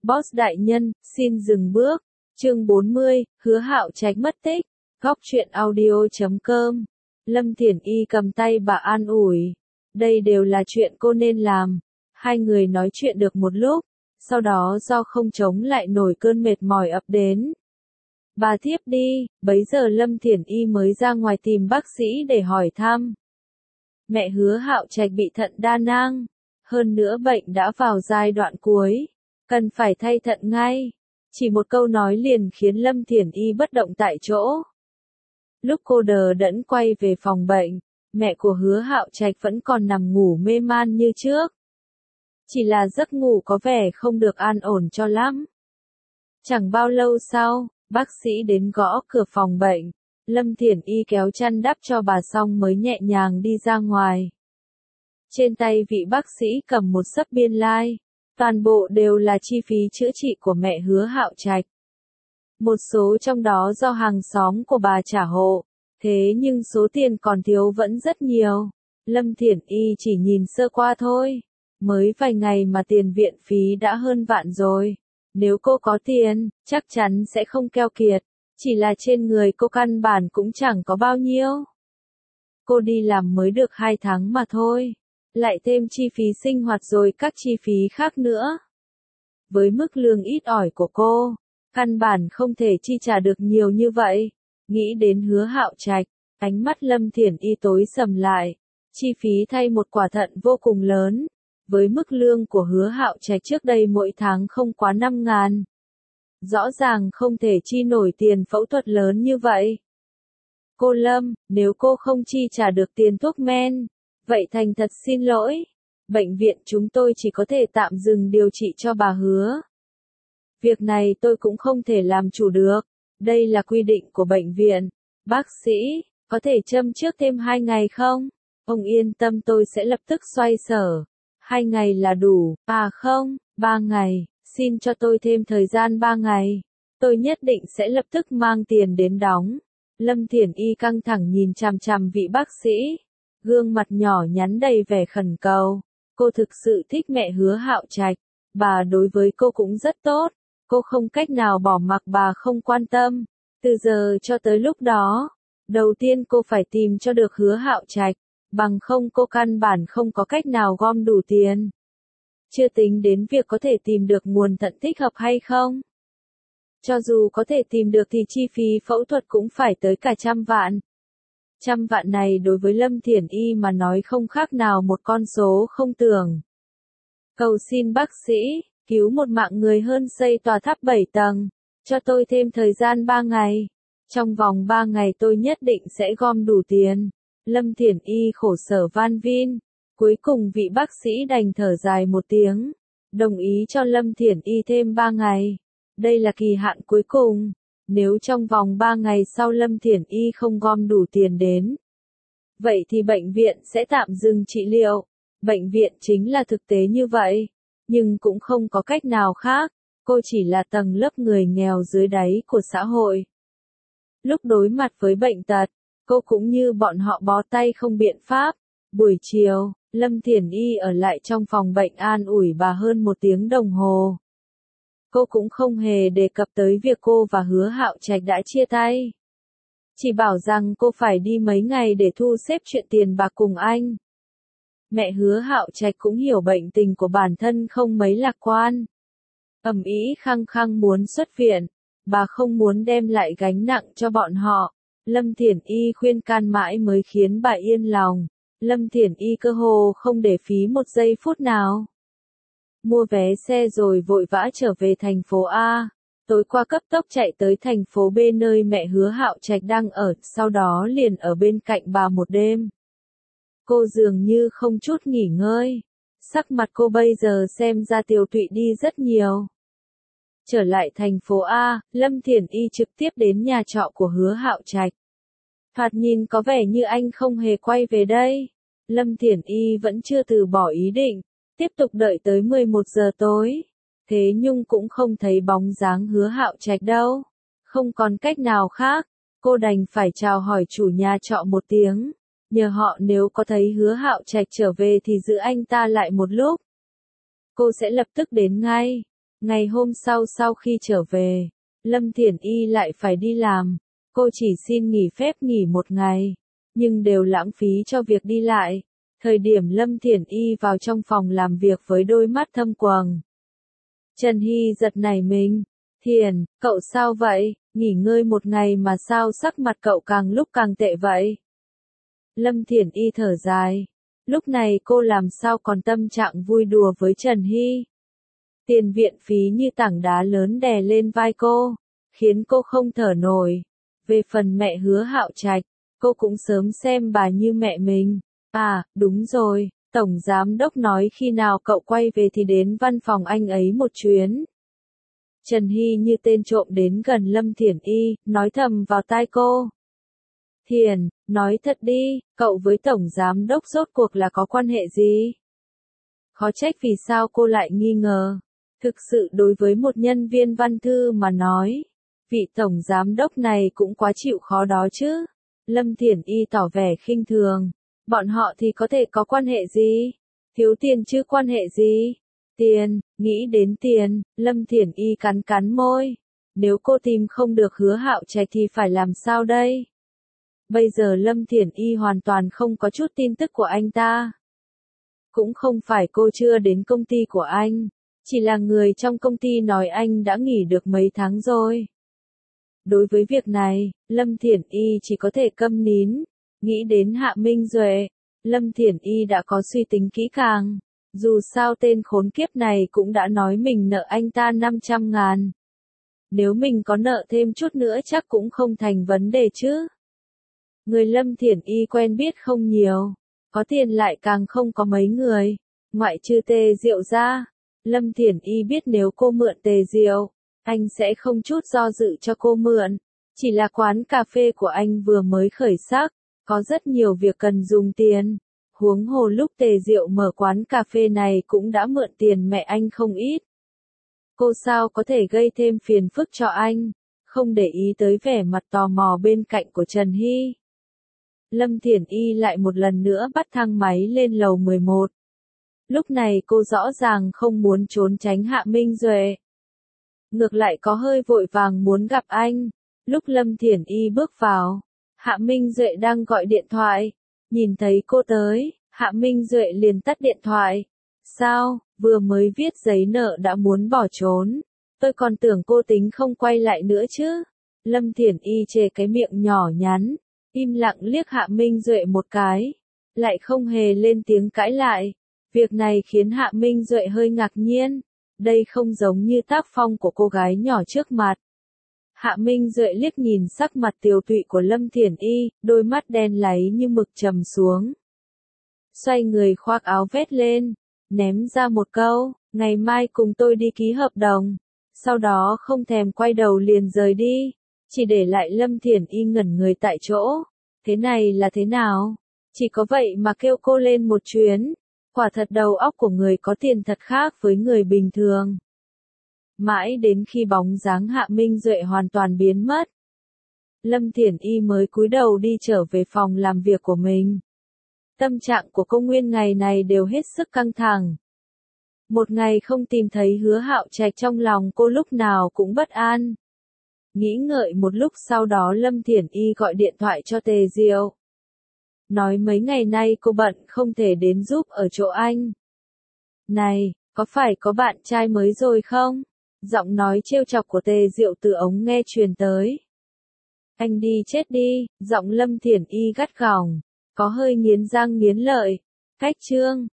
Boss đại nhân, xin dừng bước. Chương 40, Hứa Hạo Trạch mất tích. Góc truyện audio.com. Lâm Thiển Y cầm tay bà an ủi. Đây đều là chuyện cô nên làm. Hai người nói chuyện được một lúc, sau đó do không chống lại nổi cơn mệt mỏi ập đến. Bà thiếp đi, bấy giờ Lâm Thiển Y mới ra ngoài tìm bác sĩ để hỏi thăm. Mẹ Hứa Hạo Trạch bị thận đa nang, hơn nữa bệnh đã vào giai đoạn cuối, cần phải thay thận ngay. Chỉ một câu nói liền khiến Lâm Thiển Y bất động tại chỗ. Lúc cô đờ đẫn quay về phòng bệnh, mẹ của Hứa Hạo Trạch vẫn còn nằm ngủ mê man như trước. Chỉ là giấc ngủ có vẻ không được an ổn cho lắm. Chẳng bao lâu sau, bác sĩ đến gõ cửa phòng bệnh. Lâm Thiển Y kéo chăn đắp cho bà xong mới nhẹ nhàng đi ra ngoài. Trên tay vị bác sĩ cầm một xấp biên lai. Toàn bộ đều là chi phí chữa trị của mẹ Hứa Hạo Trạch. Một số trong đó do hàng xóm của bà trả hộ, thế nhưng số tiền còn thiếu vẫn rất nhiều. Lâm Thiển Y chỉ nhìn sơ qua thôi, mới vài ngày mà tiền viện phí đã hơn vạn rồi. Nếu cô có tiền, chắc chắn sẽ không keo kiệt, chỉ là trên người cô căn bản cũng chẳng có bao nhiêu. Cô đi làm mới được 2 tháng mà thôi, lại thêm chi phí sinh hoạt rồi các chi phí khác nữa. Với mức lương ít ỏi của cô, căn bản không thể chi trả được nhiều như vậy. Nghĩ đến Hứa Hạo Trạch, ánh mắt Lâm Thiển Y tối sầm lại. Chi phí thay một quả thận vô cùng lớn. Với mức lương của Hứa Hạo Trạch trước đây mỗi tháng không quá 5.000. Rõ ràng không thể chi nổi tiền phẫu thuật lớn như vậy. Cô Lâm, nếu cô không chi trả được tiền thuốc men, vậy thành thật xin lỗi. Bệnh viện chúng tôi chỉ có thể tạm dừng điều trị cho bà Hứa. Việc này tôi cũng không thể làm chủ được. Đây là quy định của bệnh viện. Bác sĩ, có thể châm trước thêm 2 ngày không? Ông yên tâm, tôi sẽ lập tức xoay sở. 2 ngày là đủ. À không, 3 ngày. Xin cho tôi thêm thời gian 3 ngày. Tôi nhất định sẽ lập tức mang tiền đến đóng. Lâm Thiển Y căng thẳng nhìn chằm chằm vị bác sĩ. Gương mặt nhỏ nhắn đầy vẻ khẩn cầu. Cô thực sự thích mẹ Hứa Hạo Trạch. Bà đối với cô cũng rất tốt. Cô không cách nào bỏ mặc bà không quan tâm. Từ giờ cho tới lúc đó, đầu tiên cô phải tìm cho được Hứa Hạo Trạch. Bằng không cô căn bản không có cách nào gom đủ tiền. Chưa tính đến việc có thể tìm được nguồn thận thích hợp hay không. Cho dù có thể tìm được thì chi phí phẫu thuật cũng phải tới cả 100 vạn. 100 vạn này đối với Lâm Thiển Y mà nói không khác nào một con số không tưởng. Cầu xin bác sĩ, cứu một mạng người hơn xây tòa tháp 7 tầng, cho tôi thêm thời gian 3 ngày. Trong vòng 3 ngày tôi nhất định sẽ gom đủ tiền. Lâm Thiển Y khổ sở van vin. Cuối cùng vị bác sĩ đành thở dài một tiếng, đồng ý cho Lâm Thiển Y thêm 3 ngày. Đây là kỳ hạn cuối cùng. Nếu trong vòng 3 ngày sau Lâm Thiển Y không gom đủ tiền đến, vậy thì bệnh viện sẽ tạm dừng trị liệu. Bệnh viện chính là thực tế như vậy. Nhưng cũng không có cách nào khác. Cô chỉ là tầng lớp người nghèo dưới đáy của xã hội. Lúc đối mặt với bệnh tật, cô cũng như bọn họ bó tay không biện pháp. Buổi chiều, Lâm Thiển Y ở lại trong phòng bệnh an ủi bà hơn 1 tiếng đồng hồ. Cô cũng không hề đề cập tới việc cô và Hứa Hạo Trạch đã chia tay. Chỉ bảo rằng cô phải đi mấy ngày để thu xếp chuyện tiền bạc cùng anh. Mẹ Hứa Hạo Trạch cũng hiểu bệnh tình của bản thân không mấy lạc quan. Ầm ĩ khăng khăng muốn xuất viện. Bà không muốn đem lại gánh nặng cho bọn họ. Lâm Thiển Y khuyên can mãi mới khiến bà yên lòng. Lâm Thiển Y cơ hồ không để phí 1 giây phút nào. Mua vé xe rồi vội vã trở về thành phố A. Tối qua cấp tốc chạy tới thành phố B nơi mẹ Hứa Hạo Trạch đang ở, sau đó liền ở bên cạnh bà một đêm. Cô dường như không chút nghỉ ngơi. Sắc mặt cô bây giờ xem ra tiều tụy đi rất nhiều. Trở lại thành phố A, Lâm Thiển Y trực tiếp đến nhà trọ của Hứa Hạo Trạch. Thoạt nhìn có vẻ như anh không hề quay về đây. Lâm Thiển Y vẫn chưa từ bỏ ý định, tiếp tục đợi tới 11 giờ tối. Thế nhưng cũng không thấy bóng dáng Hứa Hạo Trạch đâu. Không còn cách nào khác, cô đành phải chào hỏi chủ nhà trọ một tiếng. Nhờ họ nếu có thấy Hứa Hạo Trạch trở về thì giữ anh ta lại một lúc. Cô sẽ lập tức đến ngay. Ngày hôm sau khi trở về, Lâm Thiển Y lại phải đi làm. Cô chỉ xin nghỉ phép nghỉ một ngày, nhưng đều lãng phí cho việc đi lại. Thời điểm Lâm Thiển Y vào trong phòng làm việc với đôi mắt thâm quầng, Trần Hy giật nảy mình. Thiển, cậu sao vậy? Nghỉ ngơi một ngày mà sao sắc mặt cậu càng lúc càng tệ vậy? Lâm Thiển Y thở dài. Lúc này cô làm sao còn tâm trạng vui đùa với Trần Hy. Tiền viện phí như tảng đá lớn đè lên vai cô, khiến cô không thở nổi. Về phần mẹ Hứa Hạo Trạch, cô cũng sớm xem bà như mẹ mình. À, đúng rồi, Tổng Giám Đốc nói khi nào cậu quay về thì đến văn phòng anh ấy một chuyến. Trần Hy như tên trộm đến gần Lâm Thiển Y, nói thầm vào tai cô. Thiển, nói thật đi, cậu với Tổng Giám Đốc rốt cuộc là có quan hệ gì? Khó trách vì sao cô lại nghi ngờ. Thực sự đối với một nhân viên văn thư mà nói, vị Tổng Giám Đốc này cũng quá chịu khó đó chứ. Lâm Thiển Y tỏ vẻ khinh thường. Bọn họ thì có thể có quan hệ gì? Thiếu tiền chứ quan hệ gì? Tiền, nghĩ đến tiền, Lâm Thiển Y cắn cắn môi. Nếu cô tìm không được Hứa Hạo Trạch thì phải làm sao đây? Bây giờ Lâm Thiển Y hoàn toàn không có chút tin tức của anh ta. Cũng không phải cô chưa đến công ty của anh, chỉ là người trong công ty nói anh đã nghỉ được mấy tháng rồi. Đối với việc này, Lâm Thiển Y chỉ có thể câm nín. Nghĩ đến Hạ Minh Duệ, Lâm Thiển Y đã có suy tính kỹ càng. Dù sao tên khốn kiếp này cũng đã nói mình nợ anh ta 500.000. Nếu mình có nợ thêm chút nữa chắc cũng không thành vấn đề chứ. Người Lâm Thiển Y quen biết không nhiều, có tiền lại càng không có mấy người, ngoại trừ Tề Diệu ra. Lâm Thiển Y biết nếu cô mượn Tề Diệu, anh sẽ không chút do dự cho cô mượn. Chỉ là quán cà phê của anh vừa mới khởi sắc, có rất nhiều việc cần dùng tiền. Huống hồ lúc Tề Diệu mở quán cà phê này cũng đã mượn tiền mẹ anh không ít. Cô sao có thể gây thêm phiền phức cho anh, không để ý tới vẻ mặt tò mò bên cạnh của Trần Hy. Lâm Thiển Y lại một lần nữa bắt thang máy lên lầu 11. Lúc này cô rõ ràng không muốn trốn tránh Hạ Minh Duệ. Ngược lại có hơi vội vàng muốn gặp anh. Lúc Lâm Thiển Y bước vào, Hạ Minh Duệ đang gọi điện thoại. Nhìn thấy cô tới, Hạ Minh Duệ liền tắt điện thoại. Sao, vừa mới viết giấy nợ đã muốn bỏ trốn. Tôi còn tưởng cô tính không quay lại nữa chứ. Lâm Thiển Y chề cái miệng nhỏ nhắn, im lặng liếc Hạ Minh Duệ một cái, lại không hề lên tiếng cãi lại. Việc này khiến Hạ Minh Duệ hơi ngạc nhiên. Đây không giống như tác phong của cô gái nhỏ trước mặt. Hạ Minh Duệ liếc nhìn sắc mặt tiều tụy của Lâm Thiển Y, đôi mắt đen láy như mực trầm xuống. Xoay người khoác áo vét lên, ném ra một câu, ngày mai cùng tôi đi ký hợp đồng. Sau đó không thèm quay đầu liền rời đi, chỉ để lại Lâm Thiển Y ngẩn người tại chỗ. Thế này là thế nào? Chỉ có vậy mà kêu cô lên một chuyến. Quả thật đầu óc của người có tiền thật khác với người bình thường. Mãi đến khi bóng dáng Hạ Minh Duệ hoàn toàn biến mất, Lâm Thiển Y mới cúi đầu đi trở về phòng làm việc của mình. Tâm trạng của cô nguyên ngày này đều hết sức căng thẳng. Một ngày không tìm thấy Hứa Hạo Trạch trong lòng cô lúc nào cũng bất an. Nghĩ ngợi một lúc sau đó Lâm Thiển Y gọi điện thoại cho Tề Diệu. Nói mấy ngày nay cô bận không thể đến giúp ở chỗ anh. Này, có phải có bạn trai mới rồi không? Giọng nói trêu chọc của Tề Diệu từ ống nghe truyền tới. Anh đi chết đi, giọng Lâm Thiển Y gắt gỏng, có hơi nghiến răng nghiến lợi. Cách chương